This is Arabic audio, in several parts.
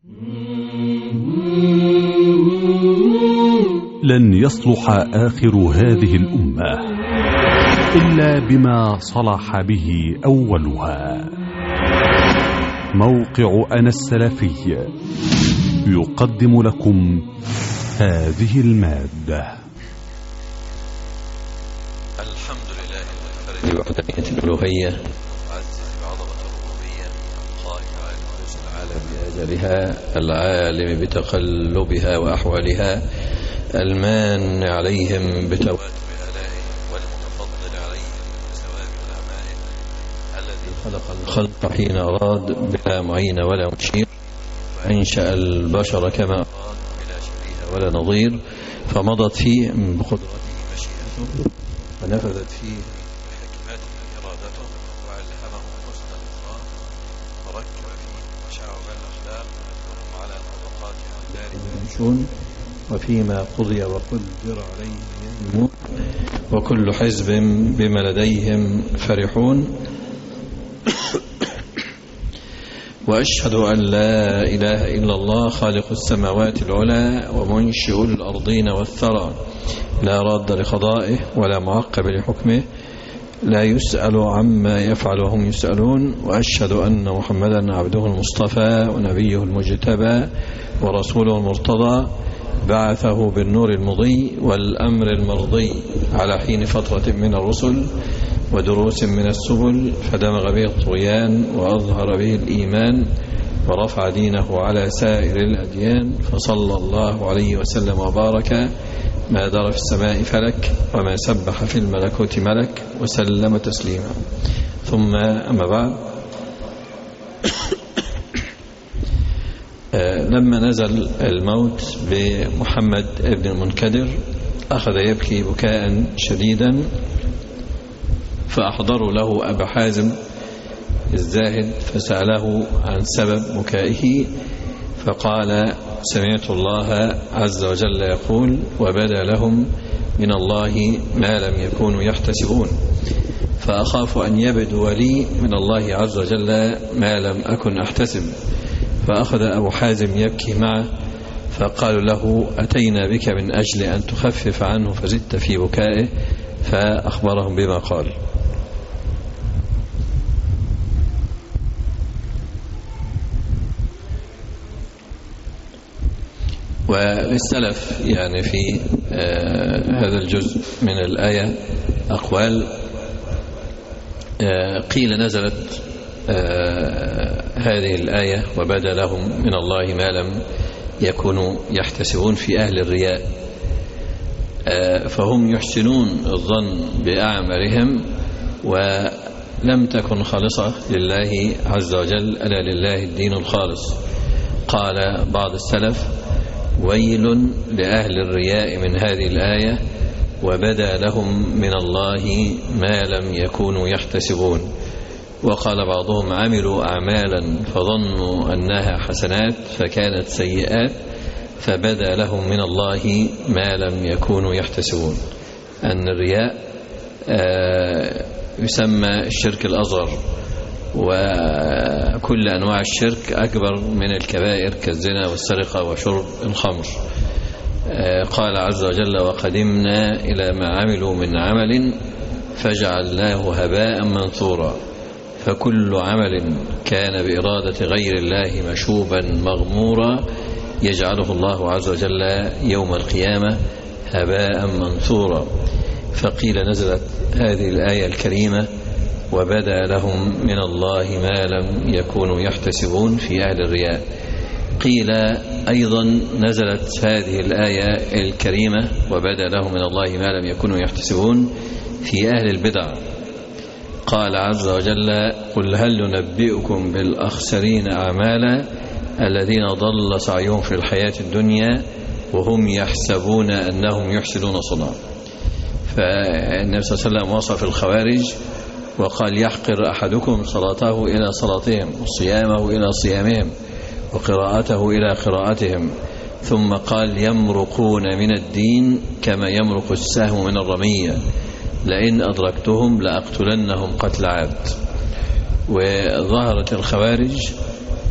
لن يصلح آخر هذه الأمة إلا بما صلح به أولها. موقع أنا السلفي يقدم لكم هذه المادة. الحمد لله المنفرد بوحدانية الألوهية، المعزز بعظمة الربوبية، القائم على نفوس العالم بأجلها، العالم بتقلبها وأحوالها، المان عليهم بتواتر آلائه، والمتفضل عليهم بثواب نعمائه، الذي خلق الخلق حين أراد بلا معين ولا مشير، وأنشأ البشر كما أراد بلا شبيه ولا نظير، فمضت فيه بقدرته مشيئته، فنفذت فيه بحكمته إرادته، وألهمه حسن الإخلاق، وركب فيه مشاعر الأخلاق وهم على طبقات أقدار يمشون، وفيما قضي وقدر عليه يهمون، وكل حزب بما لديهم فرحون. وأشهد أن لا إله إلا الله خالق السماوات العلى ومنشئ الأرضين والثرى، لا راد لقضائه ولا معقب لحكمه، لا يسأل عما يفعل وهم يسألون. وأشهد أن محمدا عبده المصطفى ونبيه المجتبى ورسوله المرتضى، بعثه بالنور المضي والأمر المرضي على حين فترة من الرسل ودروس من السبل، فدمغ به الطغيان وأظهر به الإيمان ورفع دينه على سائر الأديان، فصلى الله عليه وسلم وبارك ما دار في السماء فلك وما سبح في الملكوت ملك، وسلم تسليما. ثم أما بعد، لما نزل الموت بمحمد ابن المنكدر أخذ يبكي بكاء شديدا، فأحضروا له أبا حازم الزاهد فسأله عن سبب بكائه، فقال: سمعت الله عز وجل يقول: وبدا لهم من الله ما لم يكونوا يحتسبون، فأخاف أن يبدو لي من الله عز وجل ما لم أكن أحتسب. فأخذ أبو حازم يبكي معه، فقالوا له: أتينا بك من أجل أن تخفف عنه فزدت في بكائه، فأخبرهم بما قال. وللسلف يعني في هذا الجزء من الآية أقوال. قيل نزلت هذه الآية وبدا لهم من الله ما لم يكونوا يحتسبون في أهل الرياء، فهم يحسنون الظن بأعمالهم ولم تكن خالصة لله عز وجل، ألا لله الدين الخالص. قال بعض السلف: ويل لأهل الرياء من هذه الآية، وبدا لهم من الله ما لم يكونوا يحتسبون. وقال بعضهم: عملوا أعمالا فظنوا أنها حسنات فكانت سيئات، فبدا لهم من الله ما لم يكونوا يحتسبون. أن الرياء يسمى الشرك الأصغر، وكل أنواع الشرك أكبر من الكبائر كالزنا والسرقة وشرب الخمر. قال عز وجل: وقدمنا إلى ما عملوا من عمل فجعلناه هباء منثورا. فكل عمل كان بإرادة غير الله مشوبا مغمورا يجعله الله عز وجل يوم القيامة هباء منثورا. فقيل نزلت هذه الآية الكريمة: وبدا لهم من الله ما لم يكونوا يحتسبون في أهل الرياء. قيل أيضا نزلت هذه الآية الكريمة: وبدا لهم من الله ما لم يكونوا يحتسبون في أهل البدع. قال عز وجل: قل هل ننبئكم بالأخسرين أعمالا الذين ضل سعيهم في الحياة الدنيا وهم يحسبون أنهم يحسنون صنعا. فالنبي صلى الله عليه وسلم وصف الخوارج وقال: يحقر أحدكم صلاته إلى صلاتهم، وصيامه إلى صيامهم، وقراءته إلى قراءتهم، ثم قال: يمرقون من الدين كما يمرق السهم من الرمية، لئن أدركتهم لأقتلنهم قتل عاد. وظهرت الخوارج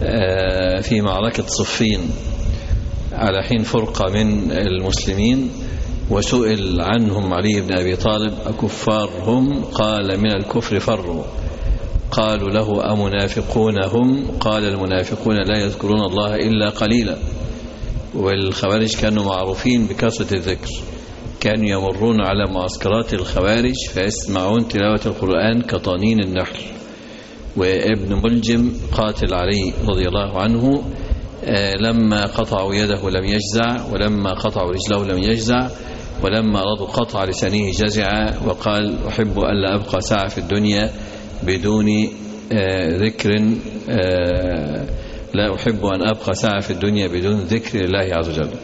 في معركة صفين على حين فرقة من المسلمين، وسئل عنهم علي بن أبي طالب: أكفار هم؟ قال: من الكفر فروا. قالوا له: أمنافقون هم؟ قال: المنافقون لا يذكرون الله إلا قليلا. والخوارج كانوا معروفين بكثرة الذكر، كانوا يمرون على معسكرات الخوارج فيسمعون تلاوة القرآن كطنين النحل. وابن ملجم قاتل علي رضي الله عنه لما قطعوا يده لم يجزع، ولما قطعوا رجله لم يجزع، ولما أرادوا قطع لسانه جزع وقال: أحب ألا أبقى ساعة في الدنيا بدون ذكر، لا أحب أن أبقى ساعة في الدنيا بدون ذكر الله عز وجل.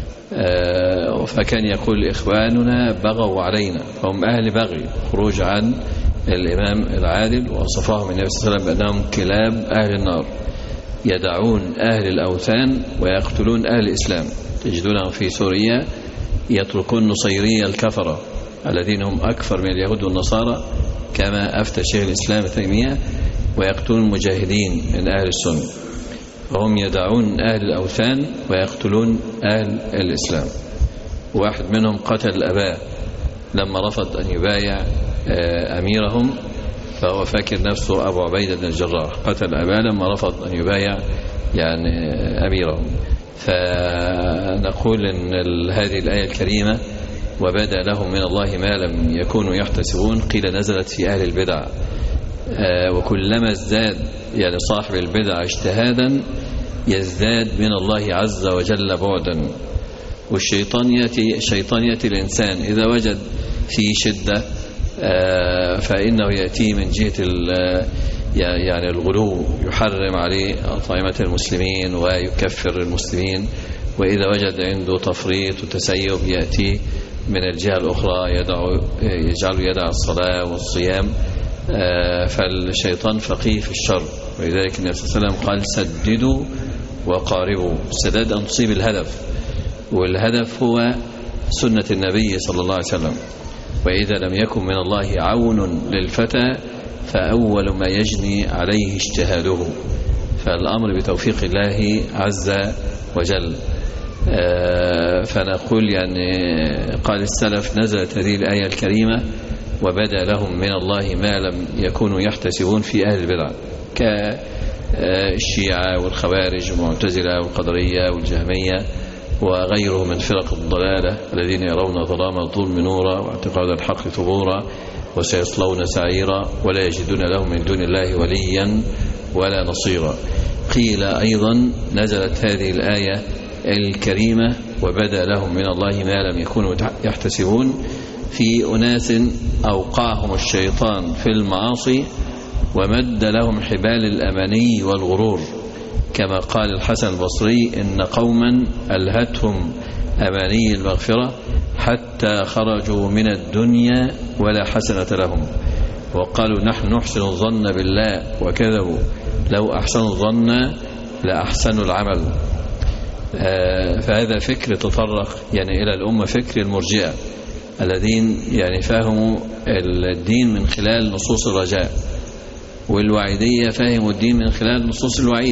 فكان يقول: إخواننا بغوا علينا، هم أهل بغي، خروج عن الإمام العادل، وصفهم النبي صلى الله عليه وسلم بأنهم كلاب أهل النار، يدعون أهل الأوثان ويقتلون أهل الإسلام. تجدونهم في سوريا يتركون نصيرية الكفرة الذين هم أكثر من اليهود والنصارى كما أفتى شيخ الإسلام تيمية، ويقتلون المجاهدين من أهل السنة، فهم يدعون أهل الأوثان ويقتلون أهل الإسلام. واحد منهم قتل أباه لما رفض أن يبايع أميرهم، فهو فاكر نفسه أبو عبيدة بن الجراح، قتل أباه لما رفض أن يبايع يعني أميرهم. فنقول إن هذه الآية الكريمة: وبدا لهم من الله ما لم يكونوا يحتسبون، قيل نزلت في أهل البدع، وكلما ازداد يعني صاحب البدع اجتهادا يزداد من الله عز وجل بعدا. والشيطان يأتي الإنسان إذا وجد في شدة فإنه يأتي من جهة يعني الغلو، يحرم عليه أطعمة المسلمين ويكفر المسلمين، وإذا وجد عنده تفريط وتسيب يأتي من الجهة الأخرى يجعل يدع الصلاة والصيام. فالشيطان فقيه في الشر، ولذلك النبي صلى الله عليه وسلم قال: سددوا وقاربوا. السداد أن تصيب الهدف، والهدف هو سنة النبي صلى الله عليه وسلم. وإذا لم يكن من الله عون للفتى فأول ما يجني عليه اجتهاده، فالأمر بتوفيق الله عز وجل. فنقول يعني قال السلف: نزلت هذه الآية الكريمة وبدا لهم من الله ما لم يكونوا يحتسبون في أهل البدع، كالشيعة والخوارج والمعتزلة والقدرية والجهمية وغيره من فرق الضلالة الذين يرون ظلام الظلم نورا واعتقاد الحق ثبورا وسيصلون سعيرا ولا يجدون لهم من دون الله وليا ولا نصيرا. قيل أيضا: نزلت هذه الآية الكريمة وبدا لهم من الله ما لم يكونوا يحتسبون في أناس أوقعهم الشيطان في المعاصي ومد لهم حبال الأماني والغرور، كما قال الحسن البصري: إن قوما ألهتهم أماني المغفرة حتى خرجوا من الدنيا ولا حسنة لهم، وقالوا: نحن نحسن الظن بالله، وكذبوا لو أحسنوا الظن لأحسنوا العمل. فهذا فكر تطرق يعني إلى الأمة، فكر المرجئة الذين يعني فهموا الدين من خلال نصوص الرجاء، والوعيدية فهموا الدين من خلال نصوص الوعيد.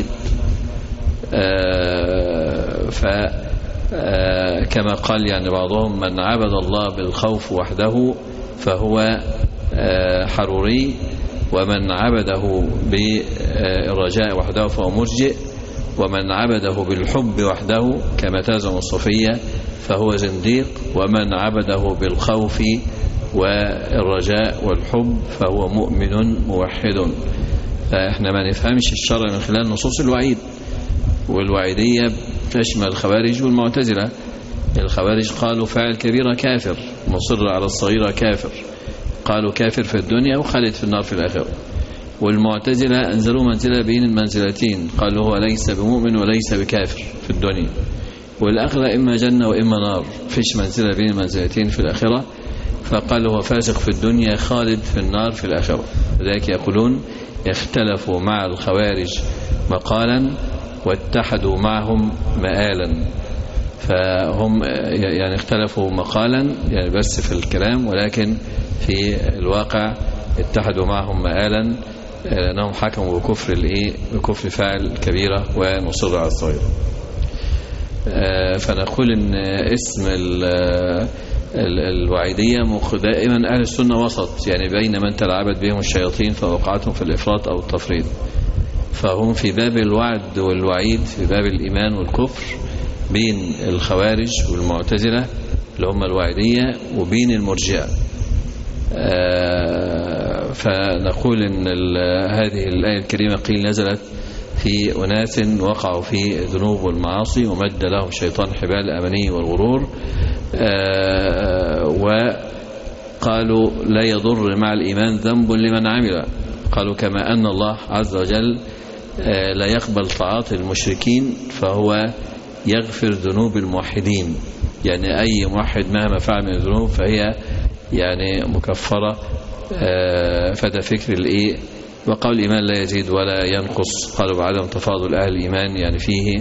كما قال يعني بعضهم: من عبد الله بالخوف وحده فهو حروري، ومن عبده بالرجاء وحده فهو مرجئ، ومن عبده بالحب وحده كما تزعم الصوفية فهو زنديق، ومن عبده بالخوف والرجاء والحب فهو مؤمن موحد. فإحنا ما نفهمش الشرع من خلال نصوص الوعيد، والوعيدية تشمل الخوارج والمعتزلة. الخوارج قالوا: فاعل كبيرة كافر، مصر على الصغيرة كافر، قالوا كافر في الدنيا وخالد في النار في الآخرة. والمعتزلة أنزلوا منزلة بين المنزلتين، قالوا هو ليس بمؤمن وليس بكافر في الدنيا، والآخرة إما جنة وإما نار، فيش منزلة بين المنزلتين في الآخرة. فقالوا هو فاسق في الدنيا خالد في النار في الآخرة. لذلك يقولون: اختلفوا مع الخوارج مقالا واتحدوا معهم مآلا. فهم يعني اختلفوا مقالا يعني بس في الكلام، ولكن في الواقع اتحدوا معهم مآلا. لأنهم حكموا بكفر فاعل كبيرة ونصر على الصغيرة. فنقول إن اسم الوعيدية دائما أهل السنة وسط، يعني بين من تلعبت بهم الشياطين فوقعتهم في الإفراط أو التفريط، فهم في باب الوعد والوعيد في باب الإيمان والكفر بين الخوارج والمعتزلة اللي هم الوعيدية وبين المرجئة. فنقول إن هذه الآية الكريمة قيل نزلت في أناس وقعوا في الذنوب والمعاصي ومد لهم شيطان حبال الأماني والغرور، وقالوا لا يضر مع الإيمان ذنب لمن عمل. قالوا كما أن الله عز وجل لا يقبل طاعات المشركين فهو يغفر ذنوب الموحدين، يعني أي موحد مهما فعل من الذنوب فهي يعني مكفرة. فده فكر وقول الإيمان لا يزيد ولا ينقص، قالوا بعدم تفاضل أهل الإيمان، يعني فيه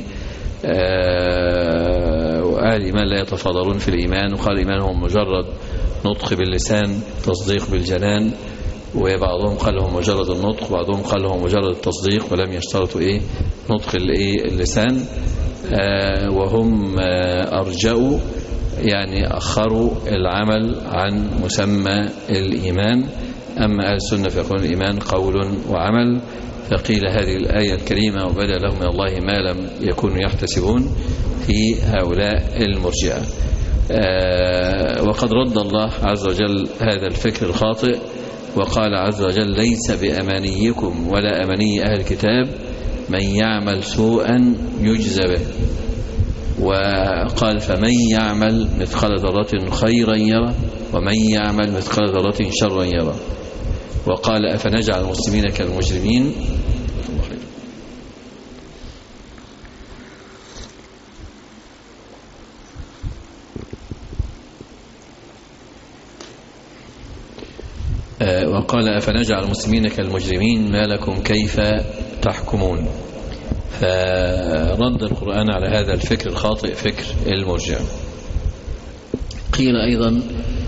وأهل الإيمان لا يتفاضلون في الإيمان، وقال الإيمان هو مجرد نطق باللسان تصديق بالجنان، وبعضهم قال هو مجرد النطق، وبعضهم قال هو مجرد التصديق ولم يشترطوا نطق اللسان. وهم أرجأوا يعني أخروا العمل عن مسمى الإيمان. أما أهل السنة فيقولون الإيمان قول وعمل. فقيل هذه الآية الكريمة وبدأ لهم من الله ما لم يكونوا يحتسبون في هؤلاء المرجئة. وقد رد الله عز وجل هذا الفكر الخاطئ وقال عز وجل ليس بأمانيكم ولا أماني أهل الكتاب من يعمل سوءا يجزى به. وقال فمن يعمل مثقال ذرة خيرا يره ومن يعمل مثقال ذرة شرا يره. وقال أفنجعل المسلمين كالمجرمين. وقال أفنجعل المسلمين كالمجرمين ما لكم كيف تحكمون. فرد القرآن على هذا الفكر الخاطئ فكر المرجئة. قيل أيضا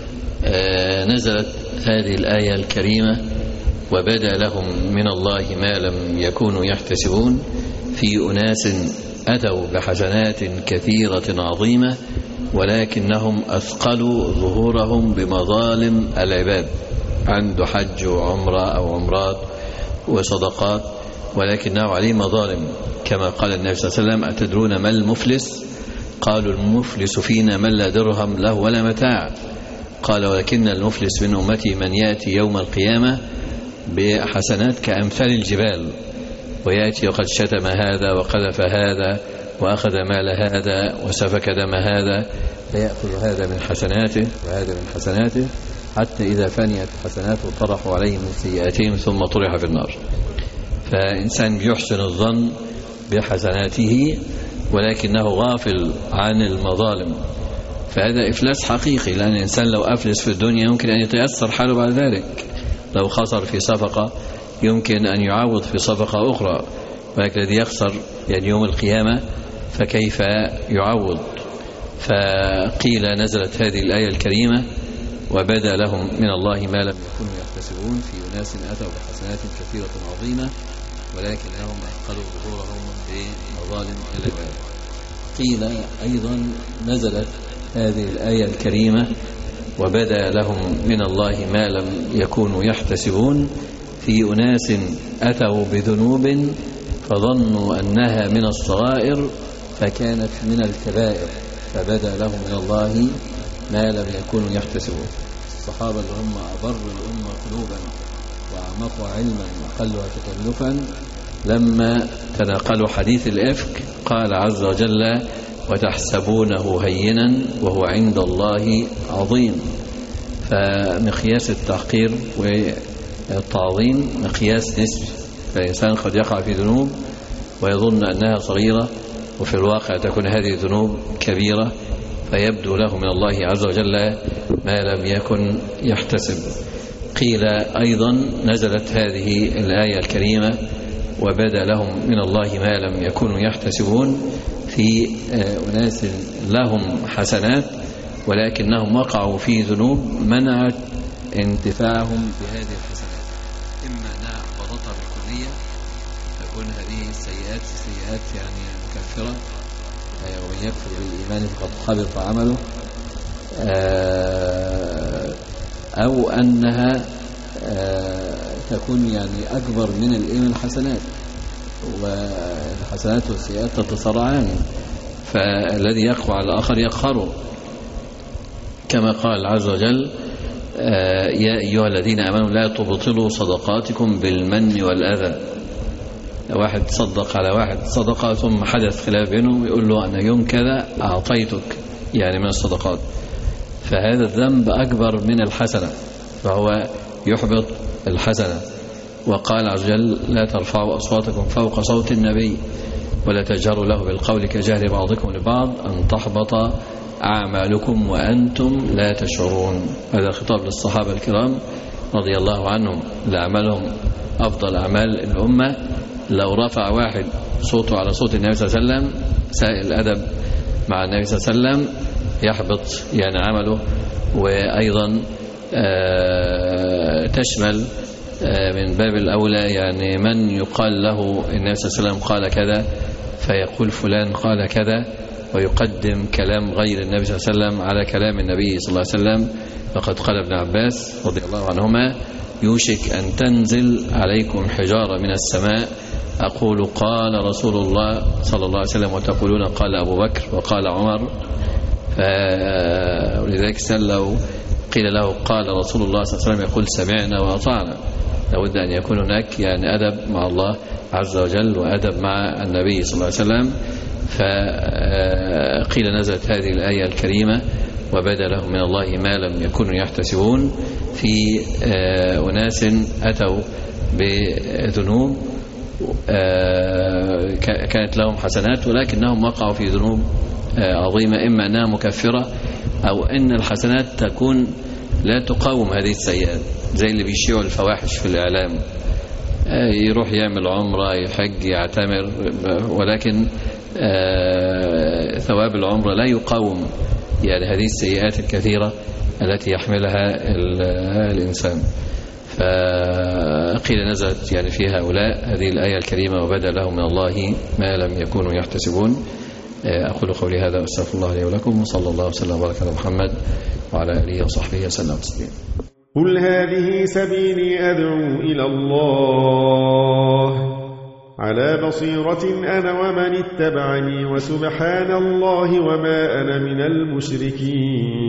نزلت هذه الآية الكريمة وبدا لهم من الله ما لم يكونوا يحتسبون في أناس أتوا بحسنات كثيرة عظيمة ولكنهم أثقلوا ظهورهم بمظالم العباد، عنده حج وعمرة أو عمرات وصدقات ولكنه عليه مظالم، كما قال النبي صلى الله عليه وسلم أتدرون ما المفلس؟ قالوا المفلس فينا من لا درهم له ولا متاع. قال ولكن المفلس من أمتي من يأتي يوم القيامة بحسنات كأمثال الجبال، ويأتي وقد شتم هذا وقذف هذا وأخذ مال هذا وسفك دم هذا، فيأخذ هذا من حسناته وهذا من حسناته حتى إذا فنيت حسناته طرحوا عليه من سيئاتهم ثم طرح في النار. فإنسان بيحسن الظن بحسناته ولكنه غافل عن المظالم، فهذا إفلاس حقيقي، لأن الإنسان لو أفلس في الدنيا يمكن أن يتأثر حاله بعد ذلك، لو خسر في صفقة يمكن أن يعوض في صفقة أخرى، ولكن الذي يخسر يعني يوم القيامة فكيف يعوض؟ فقيل نزلت هذه الآية الكريمة وبدا لهم من الله ما لم يكونوا يحتسبون في أناس أتوا بحسنات كثيرة عظيمة ولكنهم أثقلوا ظهورهم بمظالم العباد. قيل أيضا نزلت هذه الآية الكريمة وبدا لهم من الله ما لم يكونوا يحتسبون في أناس أتوا بذنوب فظنوا أنها من الصغائر فكانت من الكبائر فبدا لهم من الله ما لم يكونوا يحتسبون. الصحابة اللي هم أبر الأمة قلوبا وأعمقوا علما وأقلها تكلفا لما تناقلوا حديث الإفك قال عز وجل وتحسبونه هينا وهو عند الله عظيم. فمقياس التحقير والتعظيم مقياس نسبي، فالإنسان قد يقع في ذنوب ويظن أنها صغيرة وفي الواقع تكون هذه الذنوب كبيرة فيبدو له من الله عز وجل ما لم يكن يحتسب. قيل أيضا نزلت هذه الآية الكريمة وبدا لهم من الله ما لم يكونوا يحتسبون في أناس لهم حسنات ولكنهم وقعوا في ذنوب منعت انتفاعهم بهذه الحسنات، إما أنها أحبطتها السيئات يعني مكفرة، ومن يكفر بالإيمان فقد خبط عمله، أو أنها تكون يعني أكبر من الحسنات، والحسنات والسيئات تتصارعان، فالذي يقوى على الآخر يقهره، كما قال عز وجل: يا أيها الذين آمنوا لا تبطلوا صدقاتكم بالمن والأذى. واحد صدق على واحد صدقة ثم حدث خلاف بينهم، يقول له أنا يوم كذا أعطيتك يعني من الصدقات، فهذا الذنب أكبر من الحسنة، فهو يحبط الحسنة. وقال عز وجل: لا ترفعوا أصواتكم فوق صوت النبي ولا تجهروا له بالقول كجهر بعضكم لبعض أن تحبط أعمالكم وأنتم لا تشعرون. هذا خطاب للصحابة الكرام رضي الله عنهم، لأعمالهم أفضل أعمال الأمة. لو رفع واحد صوته على صوت النبي صلى الله عليه وسلم سائل الأدب مع النبي صلى الله عليه وسلم يحبط يعني عمله. وأيضا تشمل من باب الأولى يعني من يقال له النبي صلى الله عليه وسلم قال كذا فيقول فلان قال كذا، ويقدم كلام غير النبي صلى الله عليه وسلم على كلام النبي صلى الله عليه وسلم. فقد قال ابن عباس رضي الله عنهما: يوشك أن تنزل عليكم حجارة من السماء أقول قال رسول الله صلى الله عليه وسلم وتقولون قال أبو بكر وقال عمر. ولذلك لو قيل له قال رسول الله صلى الله عليه وسلم يقول سمعنا وأطعنا. لابد أن يكون هناك يعني أدب مع الله عز وجل وأدب مع النبي صلى الله عليه وسلم. فقيل نزلت هذه الآية الكريمة: وبدا لهم من الله ما لم يكونوا يحتسبون، في أناس أتوا بذنوب كانت لهم حسنات ولكنهم وقعوا في ذنوب عظيمة، إما أنها مكفرة أو أن الحسنات تكون لا تقاوم هذه السيئات، زي اللي بيشيعوا الفواحش في الإعلام، يروح يعمل عمرة يحج يعتمر، ولكن ثواب العمرة لا يقاوم يعني هذه السيئات الكثيرة التي يحملها الإنسان. فقيل نزلت يعني في هؤلاء هذه الآية الكريمة: وبدا لهم من الله ما لم يكونوا يحتسبون. أقول قولي هذا وأستغفر الله لي ولكم، وصلى الله وسلم وبارك على محمد وعلى آله وصحبه وسلم تسليما. قل هذه سبيلي أدعو إلى الله على بصيرة أنا ومن اتبعني، وسبحان الله وما أنا من المشركين.